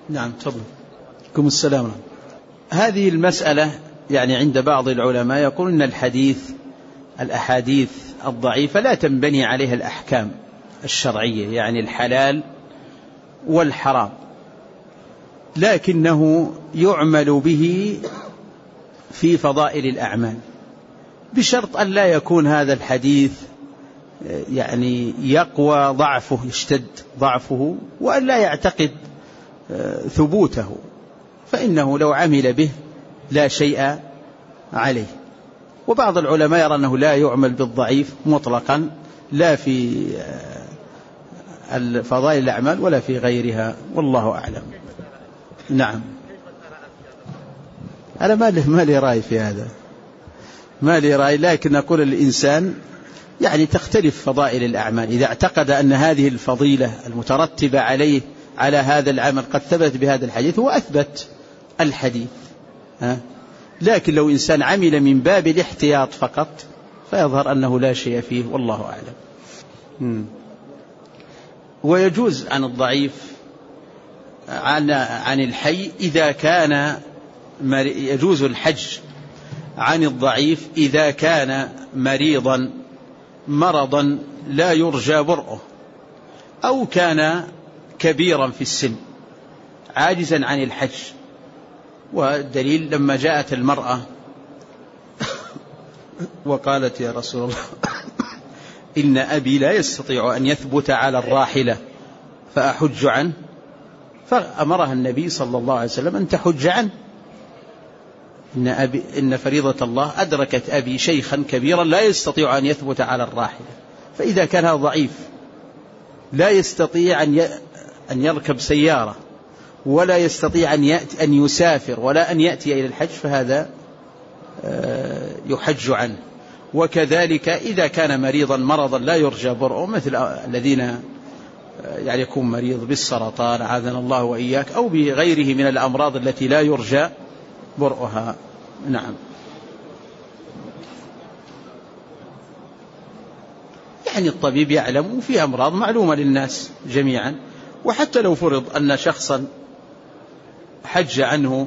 نعم تفضل. عليكم السلام. هذه المسألة يعني عند بعض العلماء يقول إن الأحاديث الضعيفة لا تنبني عليها الأحكام الشرعية، يعني الحلال والحرام، لكنه يعمل به في فضائل الأعمال، بشرط أن لا يكون هذا الحديث يعني يقوى ضعفه، يشتد ضعفه، وأن لا يعتقد ثبوته، فإنه لو عمل به لا شيء عليه. وبعض العلماء يرى أنه لا يعمل بالضعيف مطلقا، لا في فضائل الأعمال ولا في غيرها، والله أعلم. نعم. أنا ما لي رأي في هذا، ما لي رأي، لكن أقول الإنسان يعني تختلف فضائل الأعمال، إذا اعتقد أن هذه الفضيلة المترتبة على هذا العمل قد ثبت بهذا الحديث هو أثبت الحديث، لكن لو إنسان عمل من باب الاحتياط فقط فيظهر أنه لا شيء فيه، والله أعلم. ويجوز عن الضعيف عن الحي إذا كان يجوز الحج عن الضعيف إذا كان مرضا لا يرجى برؤه، أو كان كبيرا في السن عاجزا عن الحج. والدليل لما جاءت المرأة وقالت يا رسول الله إن أبي لا يستطيع أن يثبت على الراحلة فأحج عنه، فأمرها النبي صلى الله عليه وسلم أن تحج عنه، إن فريضة الله أدركت أبي شيخا كبيرا لا يستطيع أن يثبت على الراحلة. فإذا كان هذا ضعيف لا يستطيع أن يركب سيارة، ولا يستطيع أن يسافر، ولا أن يأتي إلى الحج، فهذا يحج عنه. وكذلك إذا كان مرضا لا يرجى برؤه، مثل الذين يعني يكون مريض بالسرطان عاذنا الله وإياك، أو بغيره من الأمراض التي لا يرجى برؤها. نعم. يعني الطبيب يعلم، وفي أمراض معلومة للناس جميعا، وحتى لو فرض أن شخصا حج عنه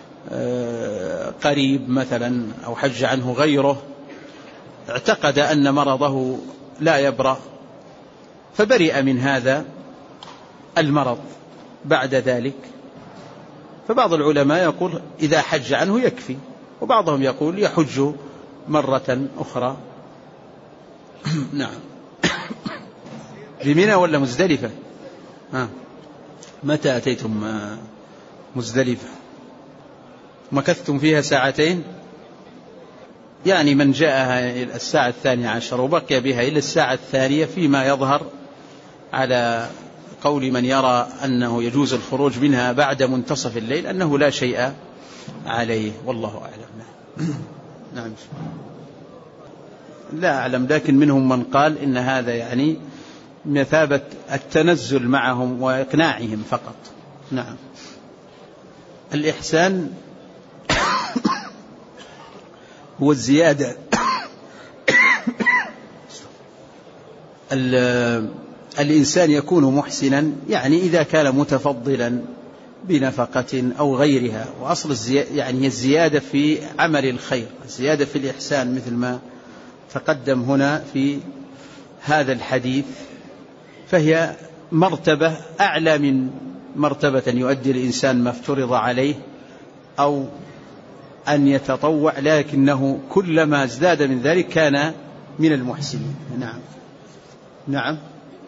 قريب مثلا أو حج عنه غيره، اعتقد أن مرضه لا يبرأ فبرئ من هذا المرض بعد ذلك، فبعض العلماء يقول إذا حج عنه يكفي، وبعضهم يقول يحج مرة أخرى. نعم. بمنى ولا مزدلفة؟ متى أتيتم مزدلفة؟ مكثتم فيها ساعتين؟ يعني من جاءها الساعة 12 وبقي بها إلى الساعة 2 فيما يظهر على قول من يرى أنه يجوز الخروج منها بعد منتصف الليل أنه لا شيء عليه، والله أعلم. نعم. لا أعلم، لكن منهم من قال إن هذا يعني مثابة التنزل معهم وإقناعهم فقط. نعم. الإحسان هو الزيادة الإنسان يكون محسنا يعني إذا كان متفضلا بنفقة أو غيرها، وأصل يعني الزيادة في عمل الخير، الزيادة في الإحسان مثل ما تقدم هنا في هذا الحديث، فهي مرتبة أعلى من مرتبة يؤدي الإنسان ما افترض عليه أو أن يتطوع، لكنه كلما ازداد من ذلك كان من المحسنين. نعم. نعم.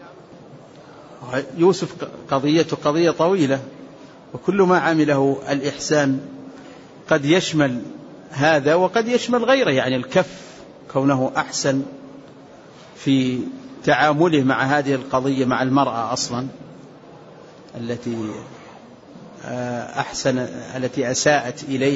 يوسف قضيته قضية طويلة، وكل ما عمله الإحسان قد يشمل هذا وقد يشمل غيره، يعني الكف كونه أحسن في تعامله مع هذه القضية مع المرأة أصلا التي التي أساءت إليه،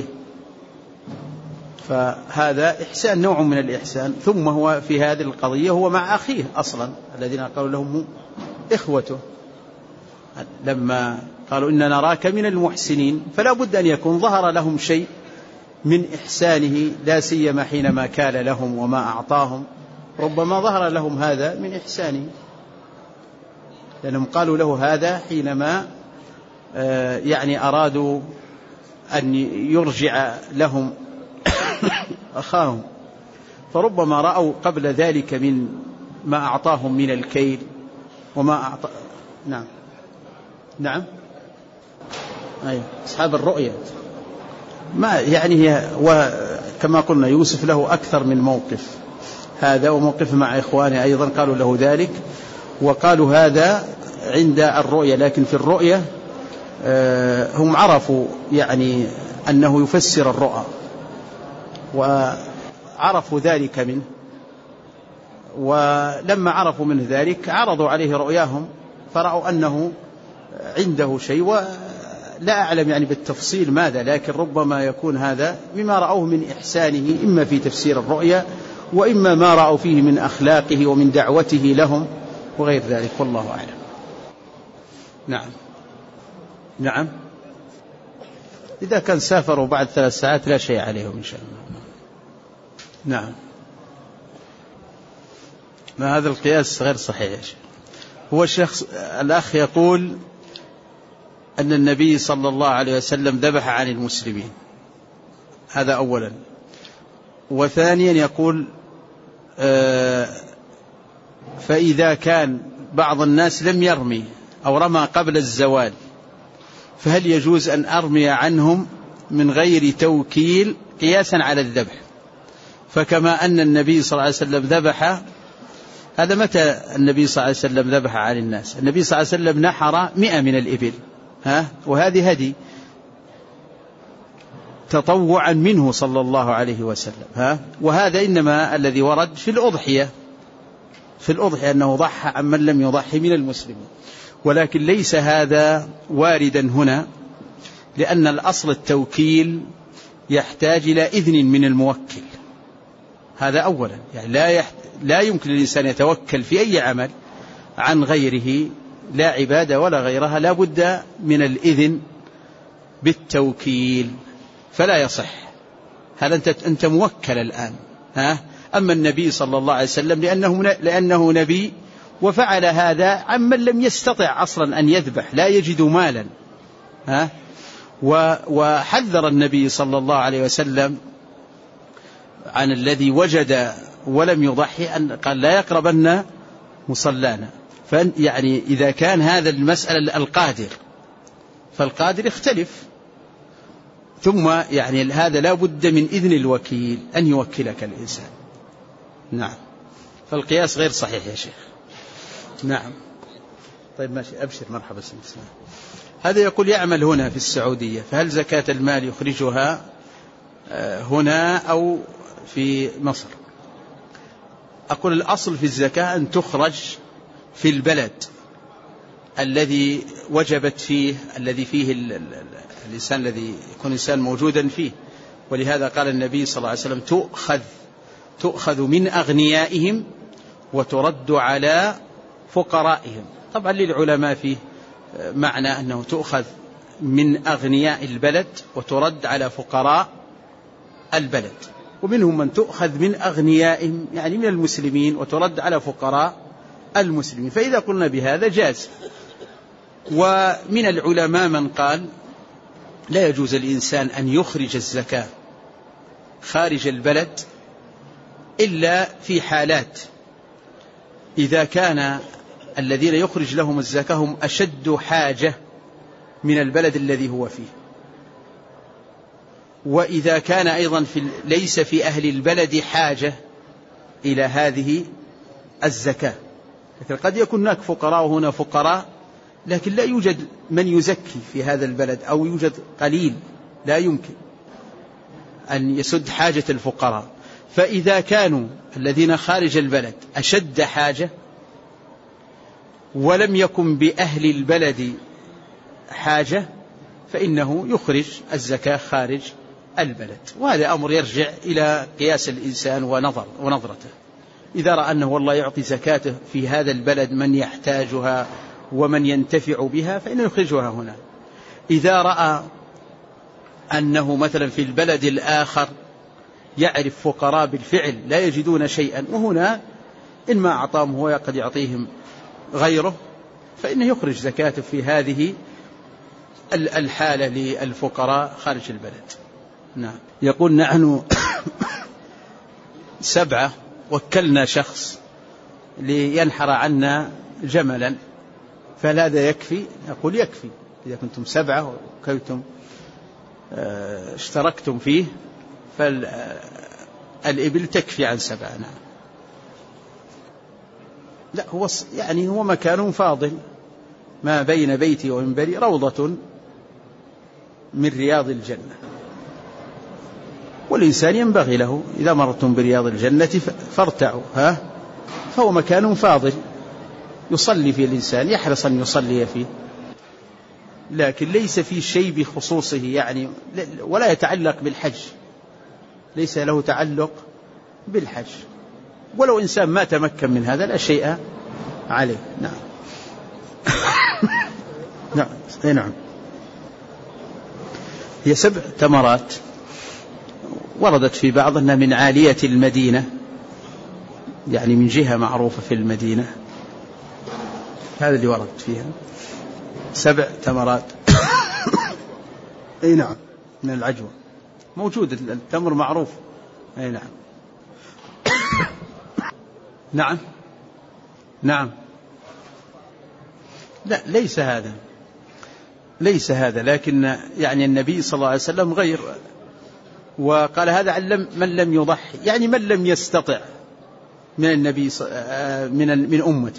فهذا إحسان، نوع من الإحسان. ثم هو في هذه القضية هو مع أخيه أصلا الذين قالوا لهم إخوته، لما قالوا إن نراك من المحسنين، فلا بد أن يكون ظهر لهم شيء من إحسانه، لا سيما حينما كال لهم وما أعطاهم، ربما ظهر لهم هذا من إحسانه، لأنهم قالوا له هذا حينما يعني أرادوا أن يرجع لهم أخاهم، فربما رأوا قبل ذلك من ما أعطاهم من الكيل وما أعطى. نعم أيوة أصحاب الرؤية ما يعني وكما قلنا يوسف له أكثر من موقف، هذا وموقف مع إخوانه أيضا قالوا له ذلك، وقالوا هذا عند الرؤية. لكن في الرؤية هم عرفوا يعني أنه يفسر الرؤى وعرفوا ذلك منه، ولما عرفوا منه ذلك عرضوا عليه رؤياهم فرأوا أنه عنده شيء، ولا أعلم يعني بالتفصيل ماذا، لكن ربما يكون هذا مما رأوه من إحسانه إما في تفسير الرؤيا وإما ما رأوا فيه من أخلاقه ومن دعوته لهم وغير ذلك، والله أعلم. نعم إذا كان سافروا بعد 3 ساعات لا شيء عليهم إن شاء الله. نعم ما هذا القياس غير صحيح يا شيخ. هو الشيخ الأخ يقول أن النبي صلى الله عليه وسلم ذبح عن المسلمين، هذا أولا. وثانيا يقول فإذا كان بعض الناس لم يرمي أو رمى قبل الزوال فهل يجوز أن أرمي عنهم من غير توكيل قياسا على الذبح؟ فكما أن النبي صلى الله عليه وسلم ذبح، هذا متى النبي صلى الله عليه وسلم ذبح عن الناس؟ النبي صلى الله عليه وسلم نحر 100 من الإبل، وهذه هدي تطوعا منه صلى الله عليه وسلم، وهذا إنما الذي ورد في الأضحية أنه ضحى عن من لم يضحي من المسلمين، ولكن ليس هذا واردا هنا، لأن الأصل التوكيل يحتاج إلى إذن من الموكل، هذا أولا. يعني لا يمكن للإنسان يتوكل في أي عمل عن غيره، لا عبادة ولا غيرها، لا بد من الإذن بالتوكيل، فلا يصح. هل أنت موكل الآن، أما النبي صلى الله عليه وسلم لأنه نبي وفعل هذا عمن لم يستطع أصلا أن يذبح، لا يجد مالا، وحذر النبي صلى الله عليه وسلم عن الذي وجد ولم يضحي، أن قال لا يقربن مصلانا. يعني إذا كان هذا المسألة القادر، فالقادر يختلف، ثم يعني هذا لا بد من إذن الوكيل أن يوكلك الإنسان. نعم فالقياس غير صحيح يا شيخ. نعم طيب ماشي أبشر مرحبا سنسمع. هذا يقول يعمل هنا في السعودية، فهل زكاة المال يخرجها هنا أو في مصر؟ أقول الأصل في الزكاة أن تخرج في البلد الذي وجبت فيه، الذي فيه الإنسان الذي يكون إنسان موجودا فيه، ولهذا قال النبي صلى الله عليه وسلم تؤخذ من أغنيائهم وترد على فقرائهم. طبعا للعلماء فيه معنى أنه تؤخذ من أغنياء البلد وترد على فقراء البلد، ومنهم من تؤخذ من أغنيائهم يعني من المسلمين وترد على فقراء المسلمين، فإذا قلنا بهذا جاز. ومن العلماء من قال لا يجوز الإنسان أن يخرج الزكاة خارج البلد إلا في حالات، إذا كان الذين يخرج لهم الزكاة هم أشد حاجة من البلد الذي هو فيه، وإذا كان أيضا ليس في أهل البلد حاجة إلى هذه الزكاة. لكن قد يكون هناك فقراء وهنا فقراء، لكن لا يوجد من يزكي في هذا البلد، أو يوجد قليل لا يمكن أن يسد حاجة الفقراء. فإذا كانوا الذين خارج البلد أشد حاجة ولم يكن بأهل البلد حاجة فإنه يخرج الزكاة خارج البلد، وهذا أمر يرجع إلى قياس الإنسان ونظرته. إذا رأى أنه والله يعطي زكاته في هذا البلد من يحتاجها ومن ينتفع بها فإنه يخرجها هنا. إذا رأى أنه مثلا في البلد الآخر يعرف فقراء بالفعل لا يجدون شيئا، وهنا إن ما أعطاهم هو قد يعطيهم غيره، فإنه يخرج زكاته في هذه الحالة للفقراء خارج البلد. نعم. يقول نحن 7 وكلنا شخص لينحر عنا جملا، فهل هذا يكفي؟ يقول يكفي. إذا كنتم 7 وكنتم اشتركتم فيه فالإبل تكفي عن 7. نعم. لا، هو يعني هو مكان فاضل ما بين بيتي ومنبري روضة من رياض الجنة، والإنسان ينبغي له إذا مرتم برياض الجنة فارتعوا، فهو مكان فاضل يصلي فيه الإنسان، يحرص أن يصلي فيه، لكن ليس فيه شيء بخصوصه يعني، ولا يتعلق بالحج، ليس له تعلق بالحج، ولو إنسان ما تمكن من هذا لا شيء عليه. نعم. نعم. نعم. هي 7 تمرات وردت في بعض أنها من عالية المدينة، يعني من جهة معروفة في المدينة، هذا اللي ورد فيها 7 تمرات. أي نعم، من العجوة موجود التمر معروف. أي نعم. نعم. نعم. لا، ليس هذا، لكن يعني النبي صلى الله عليه وسلم غير، وقال هذا عن من لم يضحي، يعني من لم يستطع من النبي من أمته،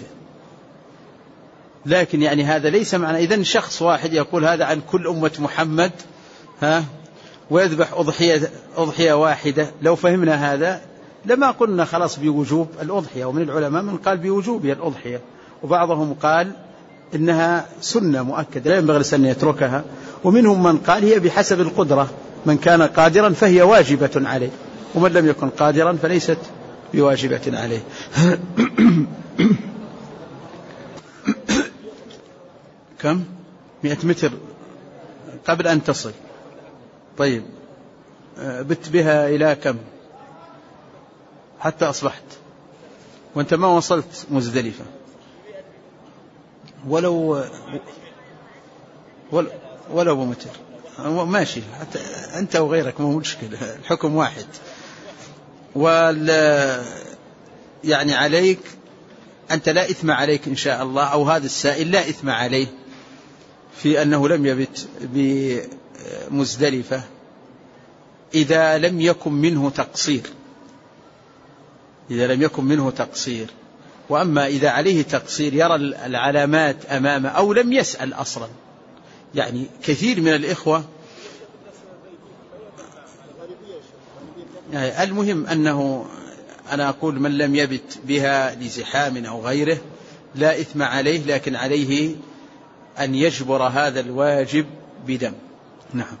لكن يعني هذا ليس معنى إذن شخص واحد يقول هذا عن كل أمة محمد ويذبح أضحية واحدة. لو فهمنا هذا لما قلنا خلاص بوجوب الأضحية، ومن العلماء من قال بوجوبها الأضحية، وبعضهم قال إنها سنة مؤكدة لا ينبغي الإنسان أن يتركها، ومنهم من قال هي بحسب القدرة، من كان قادرا فهي واجبة عليه، ومن لم يكن قادرا فليست بواجبة عليه. كم؟ 100 متر قبل أن تصل. طيب بت بها إلى كم حتى أصبحت وأنت ما وصلت مزدلفة؟ ولو بمتر ماشي، حتى أنت وغيرك مو مشكلة، الحكم واحد. يعني عليك أنت لا إثم عليك إن شاء الله، أو هذا السائل لا إثم عليه في أنه لم يبت بمزدلفة إذا لم يكن منه تقصير، وأما إذا عليه تقصير يرى العلامات أمامه أو لم يسأل أصلا، يعني كثير من الإخوة يعني المهم أنه أنا أقول من لم يبت بها لزحام أو غيره لا إثم عليه، لكن عليه أن يجبر هذا الواجب بدم. نعم.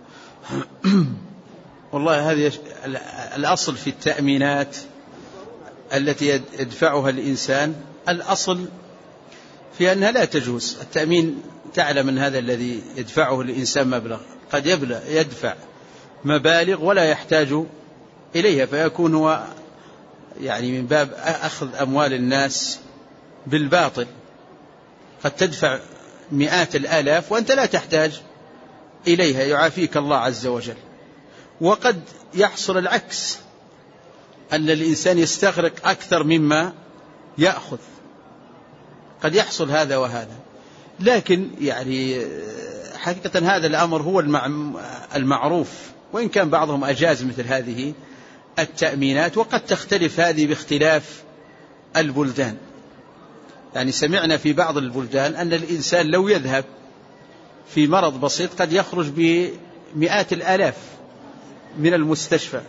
والله هذه الأصل في التأمينات التي يدفعها الإنسان، الأصل في أنها لا تجوز التأمين. تعلم أن هذا الذي يدفعه الإنسان مبلغ، قد يدفع مبالغ ولا يحتاج إليها، فيكون هو يعني من باب أخذ أموال الناس بالباطل. قد تدفع مئات الآلاف وأنت لا تحتاج إليها، يعافيك الله عز وجل. وقد يحصل العكس، أن الإنسان يستغرق أكثر مما يأخذ، قد يحصل هذا وهذا. لكن يعني حقيقة هذا الأمر هو المعروف، وإن كان بعضهم أجاز مثل هذه التأمينات، وقد تختلف هذه باختلاف البلدان. يعني سمعنا في بعض البلدان أن الإنسان لو يذهب في مرض بسيط قد يخرج بمئات الآلاف من المستشفى،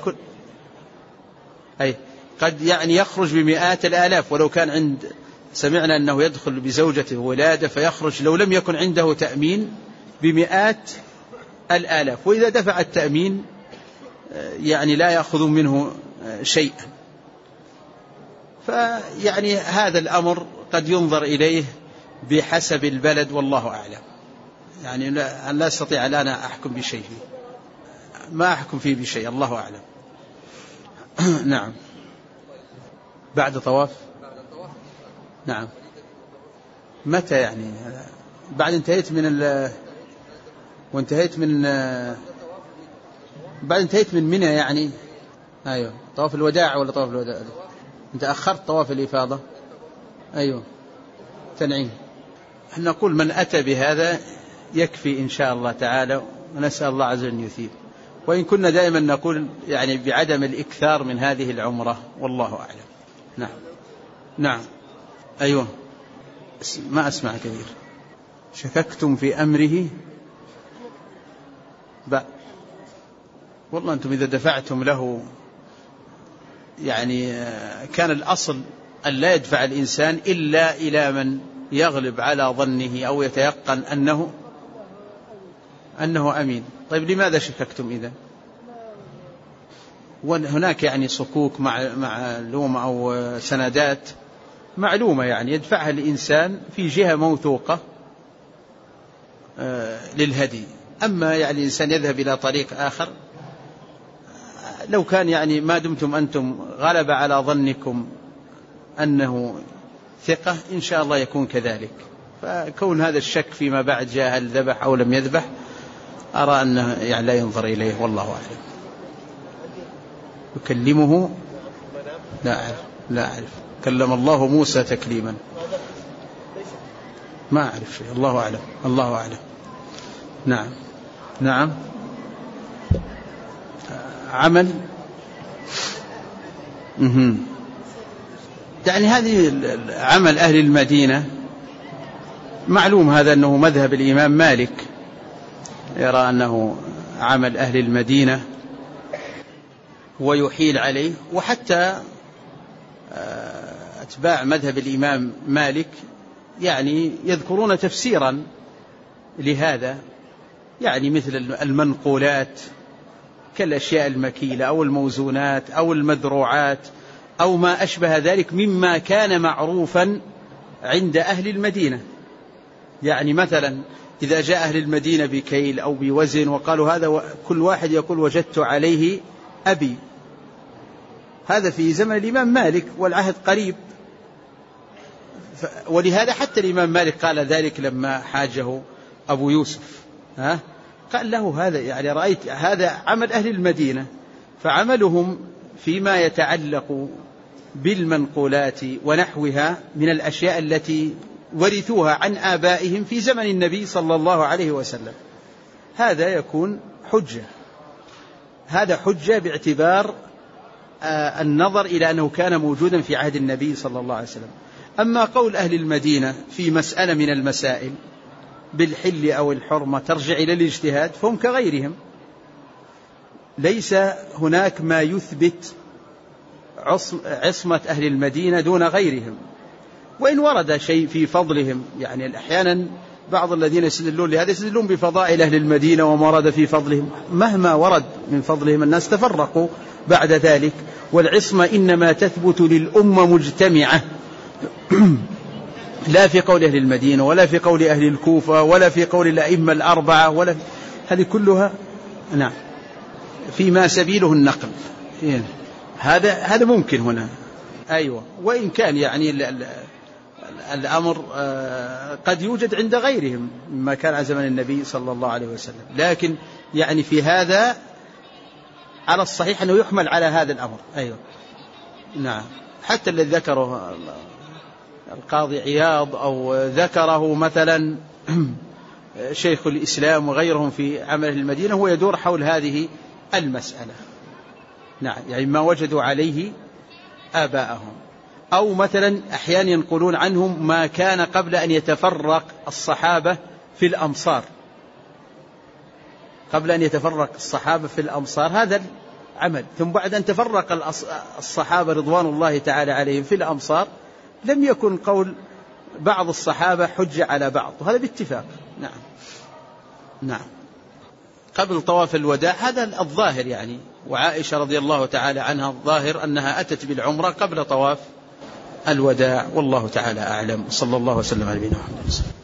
قد يعني يخرج بمئات الآلاف، ولو كان سمعنا أنه يدخل بزوجته ولادة فيخرج لو لم يكن عنده تأمين بمئات الآلاف، وإذا دفع التأمين يعني لا يأخذ منه شيئا. فيعني هذا الأمر قد ينظر إليه بحسب البلد، والله أعلم. يعني لا أستطيع الآن أحكم بشيء فيه، ما أحكم فيه بشيء، الله أعلم. نعم. بعد طواف. نعم. متى يعني؟ بعد انتهيت من وانتهيت من بعد انتهيت من منى يعني. أيوة، طواف الوداع ولا طواف الوداع؟ أنت أخرت طواف الإفاضة. أيوة، تنعيم. نقول من أتى بهذا يكفي إن شاء الله تعالى، ونسأل الله عز وجل يثيب. وإن كنا دائما نقول يعني بعدم الإكثار من هذه العمرة، والله أعلم. نعم نعم. أيوة، ما أسمع كثير. شككتم في أمره والله أنتم إذا دفعتم له يعني كان الأصل أن لا يدفع الإنسان إلا إلى من يغلب على ظنه أو يتيقن أنه أمين. طيب لماذا شككتم إذا؟ وهناك يعني صكوك معلومة أو سندات معلومة يعني يدفعها الإنسان في جهة موثوقة للهدي. أما يعني الإنسان يذهب إلى طريق آخر، لو كان يعني ما دمتم أنتم غلب على ظنكم أنه ثقة إن شاء الله يكون كذلك. فكون هذا الشك فيما بعد جاء هل ذبح أو لم يذبح أرى أنه يعني لا ينظر إليه، والله أعلم. يكلمه لا أعرف. كلم الله موسى تكليما، ما أعرف شيء، الله أعلم. الله أعلم. نعم نعم. عمل يعني هذه عمل أهل المدينة معلوم، هذا أنه مذهب الإمام مالك، يرى أنه عمل أهل المدينة ويحيل عليه. وحتى أتباع مذهب الإمام مالك يعني يذكرون تفسيرا لهذا، يعني مثل المنقولات كالأشياء المكيلة أو الموزونات أو المذروعات أو ما أشبه ذلك مما كان معروفا عند أهل المدينة. يعني مثلا إذا جاء أهل المدينة بكيل أو بوزن وقالوا هذا، كل واحد يقول وجدت عليه أبي، هذا في زمن الإمام مالك والعهد قريب. ولهذا حتى الإمام مالك قال ذلك لما حاجه أبو يوسف، قال له هذا يعني رأيت هذا عمل أهل المدينة، فعملهم فيما يتعلق بالمنقولات ونحوها من الأشياء التي ورثوها عن آبائهم في زمن النبي صلى الله عليه وسلم، هذا يكون حجة. هذا حجة باعتبار النظر إلى أنه كان موجودا في عهد النبي صلى الله عليه وسلم. أما قول أهل المدينة في مسألة من المسائل بالحل أو الحرمة ترجع إلى الاجتهاد، فهم كغيرهم، ليس هناك ما يثبت عصمة أهل المدينة دون غيرهم. وإن ورد شيء في فضلهم، يعني أحيانا بعض الذين يستدلون لهذا يستدلون بفضائل أهل المدينة وما ورد في فضلهم، مهما ورد من فضلهم الناس تفرقوا بعد ذلك، والعصمة إنما تثبت للأمة مجتمعة، لا في قول أهل المدينة ولا في قول أهل الكوفة ولا في قول الأئمة الأربعة، ولا هذه كلها نعم فيما سبيله النقل. هذا ممكن هنا. أيوة، وإن كان يعني الأمر قد يوجد عند غيرهم مما كان على زمن النبي صلى الله عليه وسلم، لكن يعني في هذا على الصحيح أنه يحمل على هذا الأمر. أيوة نعم. حتى الذي ذكره القاضي عياض أو ذكره مثلا شيخ الإسلام وغيرهم في عمل المدينة هو يدور حول هذه المسألة. نعم، يعني ما وجدوا عليه آباءهم، أو مثلا أحيانا ينقلون عنهم ما كان قبل أن يتفرق الصحابة في الأمصار، قبل أن يتفرق الصحابة في الأمصار هذا العمل، ثم بعد أن تفرق الصحابة رضوان الله تعالى عليهم في الأمصار لم يكن قول بعض الصحابة حجة على بعض، وهذا باتفاق. نعم نعم. قبل طواف الوداع هذا الظاهر يعني، وعائشة رضي الله تعالى عنها الظاهر أنها أتت بالعمرة قبل طواف الوداع، والله تعالى أعلم. صلى الله وسلم على نبينا محمد.